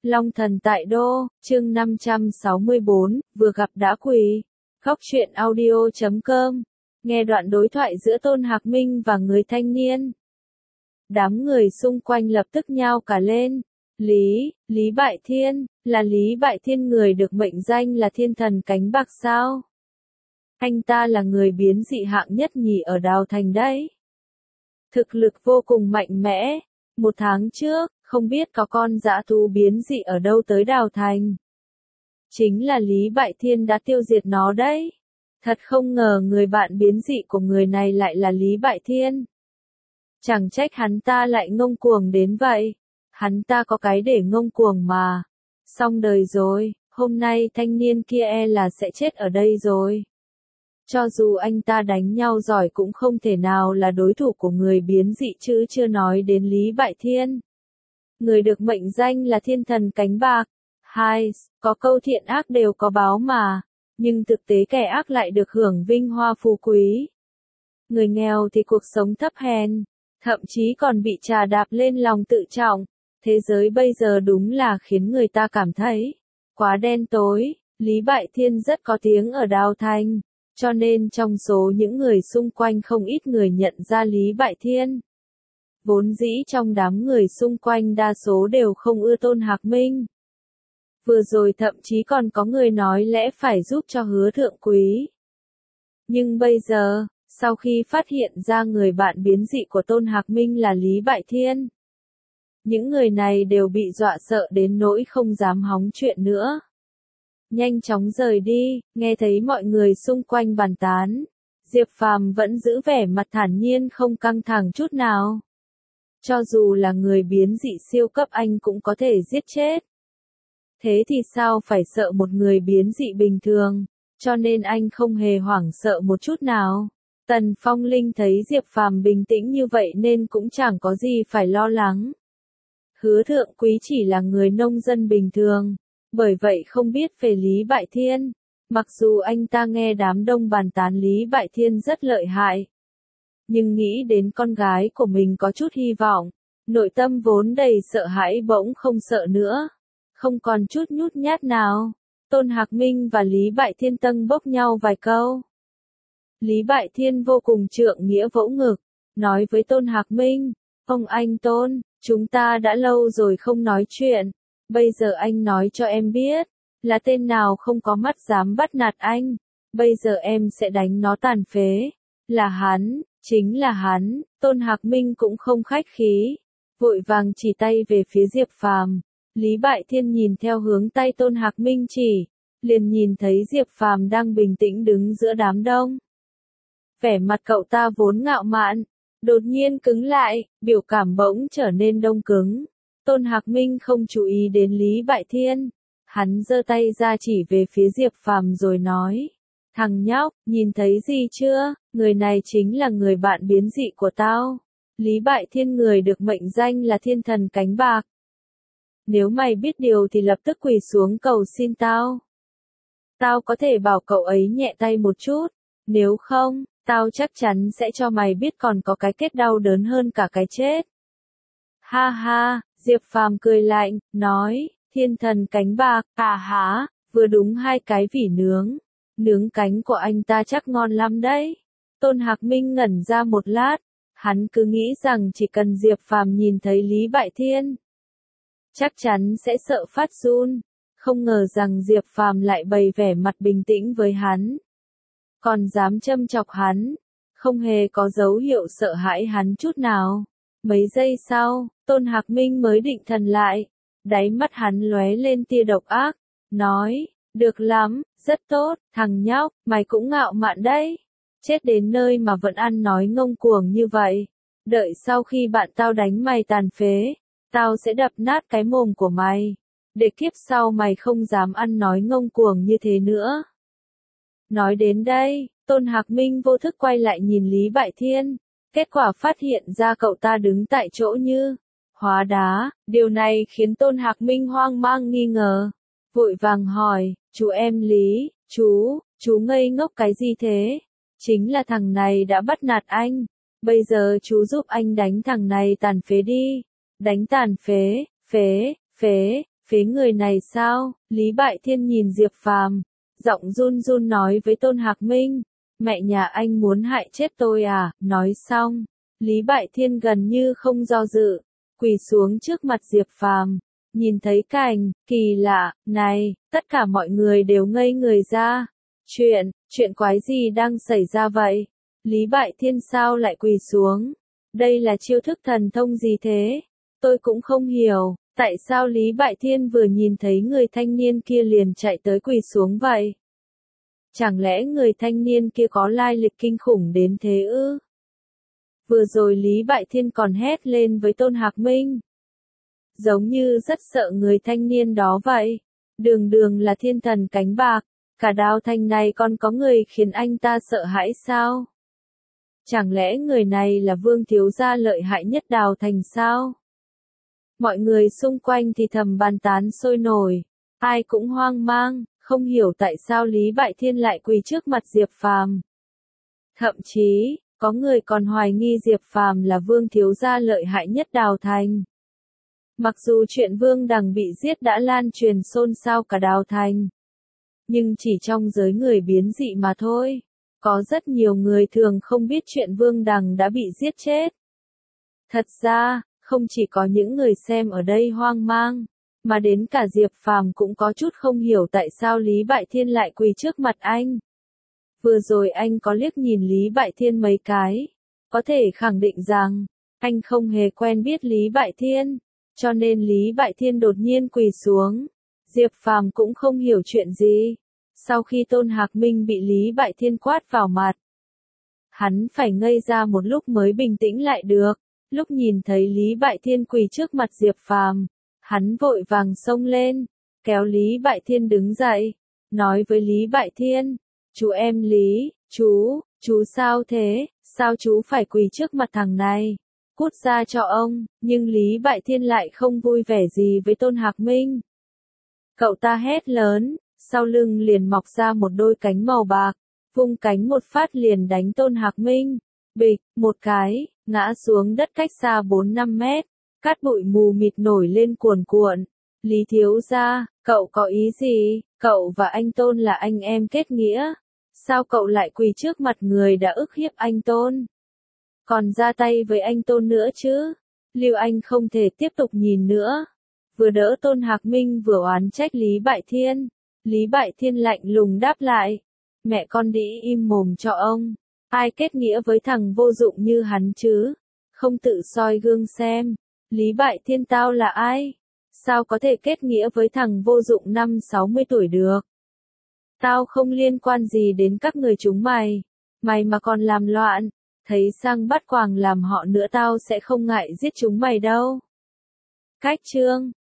Long thần tại đô, chương 564, vừa gặp đã quỳ. Góc truyện audio.com. Nghe đoạn đối thoại giữa Tôn Hạc Minh và người thanh niên. Đám người xung quanh lập tức nhao cả lên. Lý Bại Thiên, là Lý Bại Thiên người được mệnh danh là thiên thần cánh bạc sao? Anh ta là người biến dị hạng nhất nhì ở Đào Thành đấy. Thực lực vô cùng mạnh mẽ. 1 tháng trước, không biết có con dã thú biến dị ở đâu tới Đào Thành. Chính là Lý Bại Thiên đã tiêu diệt nó đấy. Thật không ngờ người bạn biến dị của người này lại là Lý Bại Thiên. Chẳng trách hắn ta lại ngông cuồng đến vậy. Hắn ta có cái để ngông cuồng mà. Xong đời rồi, hôm nay thanh niên kia là sẽ chết ở đây rồi. Cho dù anh ta đánh nhau giỏi cũng không thể nào là đối thủ của người biến dị chứ chưa nói đến Lý Bại Thiên. Người được mệnh danh là thiên thần cánh bạc. Có câu thiện ác đều có báo mà, nhưng thực tế kẻ ác lại được hưởng vinh hoa phú quý. Người nghèo thì cuộc sống thấp hèn, thậm chí còn bị trà đạp lên lòng tự trọng. Thế giới bây giờ đúng là khiến người ta cảm thấy quá đen tối. Lý Bại Thiên rất có tiếng ở Đào Thành, cho nên trong số những người xung quanh không ít người nhận ra Lý Bại Thiên. Vốn dĩ trong đám người xung quanh đa số đều không ưa Tôn Hạc Minh. Vừa rồi thậm chí còn có người nói lẽ phải giúp cho Hứa Thượng Quý. Nhưng bây giờ, sau khi phát hiện ra người bạn biến dị của Tôn Hạc Minh là Lý Bại Thiên, những người này đều bị dọa sợ đến nỗi không dám hóng chuyện nữa. Nhanh chóng rời đi, nghe thấy mọi người xung quanh bàn tán. Diệp Phàm vẫn giữ vẻ mặt thản nhiên không căng thẳng chút nào. Cho dù là người biến dị siêu cấp anh cũng có thể giết chết. Thế thì sao phải sợ một người biến dị bình thường, cho nên anh không hề hoảng sợ một chút nào. Tần Phong Linh thấy Diệp Phàm bình tĩnh như vậy nên cũng chẳng có gì phải lo lắng. Hứa Thượng Quý chỉ là người nông dân bình thường, bởi vậy không biết về Lý Bại Thiên. Mặc dù anh ta nghe đám đông bàn tán Lý Bại Thiên rất lợi hại, nhưng nghĩ đến con gái của mình có chút hy vọng, nội tâm vốn đầy sợ hãi bỗng không sợ nữa, không còn chút nhút nhát nào. Tôn Hạc Minh và Lý Bại Thiên tâng bốc nhau vài câu. Lý Bại Thiên vô cùng trượng nghĩa vỗ ngực, nói với Tôn Hạc Minh, ông anh Tôn, chúng ta đã lâu rồi không nói chuyện, bây giờ anh nói cho em biết, là tên nào không có mắt dám bắt nạt anh, bây giờ em sẽ đánh nó tàn phế. Là hắn, chính là hắn. Tôn Hạc Minh cũng không khách khí, vội vàng chỉ tay về phía Diệp Phàm. Lý Bại Thiên nhìn theo hướng tay Tôn Hạc Minh chỉ, liền nhìn thấy Diệp Phàm đang bình tĩnh đứng giữa đám đông. Vẻ mặt cậu ta vốn ngạo mạn, đột nhiên cứng lại, biểu cảm bỗng trở nên đông cứng. Tôn Hạc Minh không chú ý đến Lý Bại Thiên, hắn giơ tay ra chỉ về phía Diệp Phàm rồi nói, thằng nhóc, nhìn thấy gì chưa, người này chính là người bạn biến dị của tao. Lý Bại Thiên người được mệnh danh là thiên thần cánh bạc. Nếu mày biết điều thì lập tức quỳ xuống cầu xin tao. Tao có thể bảo cậu ấy nhẹ tay một chút, nếu không, tao chắc chắn sẽ cho mày biết còn có cái kết đau đớn hơn cả cái chết. Ha ha, Diệp Phàm cười lạnh, nói, thiên thần cánh bạc, há, vừa đúng 2 cái vỉ nướng. Nướng cánh của anh ta chắc ngon lắm đấy. Tôn Hạc Minh ngẩn ra một lát, hắn cứ nghĩ rằng chỉ cần Diệp Phàm nhìn thấy Lý Bại Thiên, chắc chắn sẽ sợ phát run, không ngờ rằng Diệp Phàm lại bày vẻ mặt bình tĩnh với hắn. Còn dám châm chọc hắn, không hề có dấu hiệu sợ hãi hắn chút nào. Mấy giây sau, Tôn Hạc Minh mới định thần lại, đáy mắt hắn lóe lên tia độc ác, nói, được lắm, rất tốt, thằng nhóc, mày cũng ngạo mạn đấy. Chết đến nơi mà vẫn ăn nói ngông cuồng như vậy. Đợi sau khi bạn tao đánh mày tàn phế, tao sẽ đập nát cái mồm của mày, để kiếp sau mày không dám ăn nói ngông cuồng như thế nữa. Nói đến đây, Tôn Hạc Minh vô thức quay lại nhìn Lý Bại Thiên, kết quả phát hiện ra cậu ta đứng tại chỗ như hóa đá. Điều này khiến Tôn Hạc Minh hoang mang nghi ngờ, vội vàng hỏi, chú em Lý, chú ngây ngốc cái gì thế? Chính là thằng này đã bắt nạt anh, bây giờ chú giúp anh đánh thằng này tàn phế đi. Đánh tàn phế, Phế người này sao? Lý Bại Thiên nhìn Diệp Phàm, giọng run run nói với Tôn Hạc Minh, mẹ nhà anh muốn hại chết tôi à? Nói xong, Lý Bại Thiên gần như không do dự, quỳ xuống trước mặt Diệp Phàm. Nhìn thấy cảnh kỳ lạ này, tất cả mọi người đều ngây người ra. Chuyện quái gì đang xảy ra vậy? Lý Bại Thiên sao lại quỳ xuống? Đây là chiêu thức thần thông gì thế? Tôi cũng không hiểu, tại sao Lý Bại Thiên vừa nhìn thấy người thanh niên kia liền chạy tới quỳ xuống vậy? Chẳng lẽ người thanh niên kia có lai lịch kinh khủng đến thế ư? Vừa rồi Lý Bại Thiên còn hét lên với Tôn Hạc Minh, giống như rất sợ người thanh niên đó vậy. Đường đường là thiên thần cánh bạc, cả Đào Thành này còn có người khiến anh ta sợ hãi sao? Chẳng lẽ người này là Vương thiếu gia lợi hại nhất Đào Thành sao? Mọi người xung quanh thì thầm bàn tán sôi nổi, ai cũng hoang mang, không hiểu tại sao Lý Bại Thiên lại quỳ trước mặt Diệp Phàm. Thậm chí, có người còn hoài nghi Diệp Phàm là Vương thiếu gia lợi hại nhất Đào Thành. Mặc dù chuyện Vương Đằng bị giết đã lan truyền xôn xao cả Đào Thành, nhưng chỉ trong giới người biến dị mà thôi. Có rất nhiều người thường không biết chuyện Vương Đằng đã bị giết chết. Thật ra, không chỉ có những người xem ở đây hoang mang, mà đến cả Diệp Phàm cũng có chút không hiểu tại sao Lý Bại Thiên lại quỳ trước mặt anh. Vừa rồi anh có liếc nhìn Lý Bại Thiên mấy cái, có thể khẳng định rằng, anh không hề quen biết Lý Bại Thiên, cho nên Lý Bại Thiên đột nhiên quỳ xuống. Diệp Phàm cũng không hiểu chuyện gì. Sau khi Tôn Hạc Minh bị Lý Bại Thiên quát vào mặt, hắn phải ngây ra một lúc mới bình tĩnh lại được. Lúc nhìn thấy Lý Bại Thiên quỳ trước mặt Diệp Phàm, hắn vội vàng xông lên, kéo Lý Bại Thiên đứng dậy, nói với Lý Bại Thiên, chú em Lý, chú sao thế, sao chú phải quỳ trước mặt thằng này, cút ra cho ông. Nhưng Lý Bại Thiên lại không vui vẻ gì với Tôn Hạc Minh. Cậu ta hét lớn, sau lưng liền mọc ra một đôi cánh màu bạc, vung cánh một phát liền đánh Tôn Hạc Minh. Bịch, một cái, ngã xuống đất cách xa 4-5 mét, cát bụi mù mịt nổi lên cuồn cuộn. Lý thiếu gia, cậu có ý gì? Cậu và anh Tôn là anh em kết nghĩa. Sao cậu lại quỳ trước mặt người đã ức hiếp anh Tôn? Còn ra tay với anh Tôn nữa chứ? Lưu Anh không thể tiếp tục nhìn nữa. Vừa đỡ Tôn Hạc Minh vừa oán trách Lý Bại Thiên. Lý Bại Thiên lạnh lùng đáp lại. Mẹ con đĩ im mồm cho ông. Ai kết nghĩa với thằng vô dụng như hắn chứ? Không tự soi gương xem. Lý Bại Thiên tao là ai? Sao có thể kết nghĩa với thằng vô dụng 50-60 tuổi được? Tao không liên quan gì đến các người chúng mày. Mày mà còn làm loạn, thấy sang bắt quàng làm họ nữa tao sẽ không ngại giết chúng mày đâu. Cách chương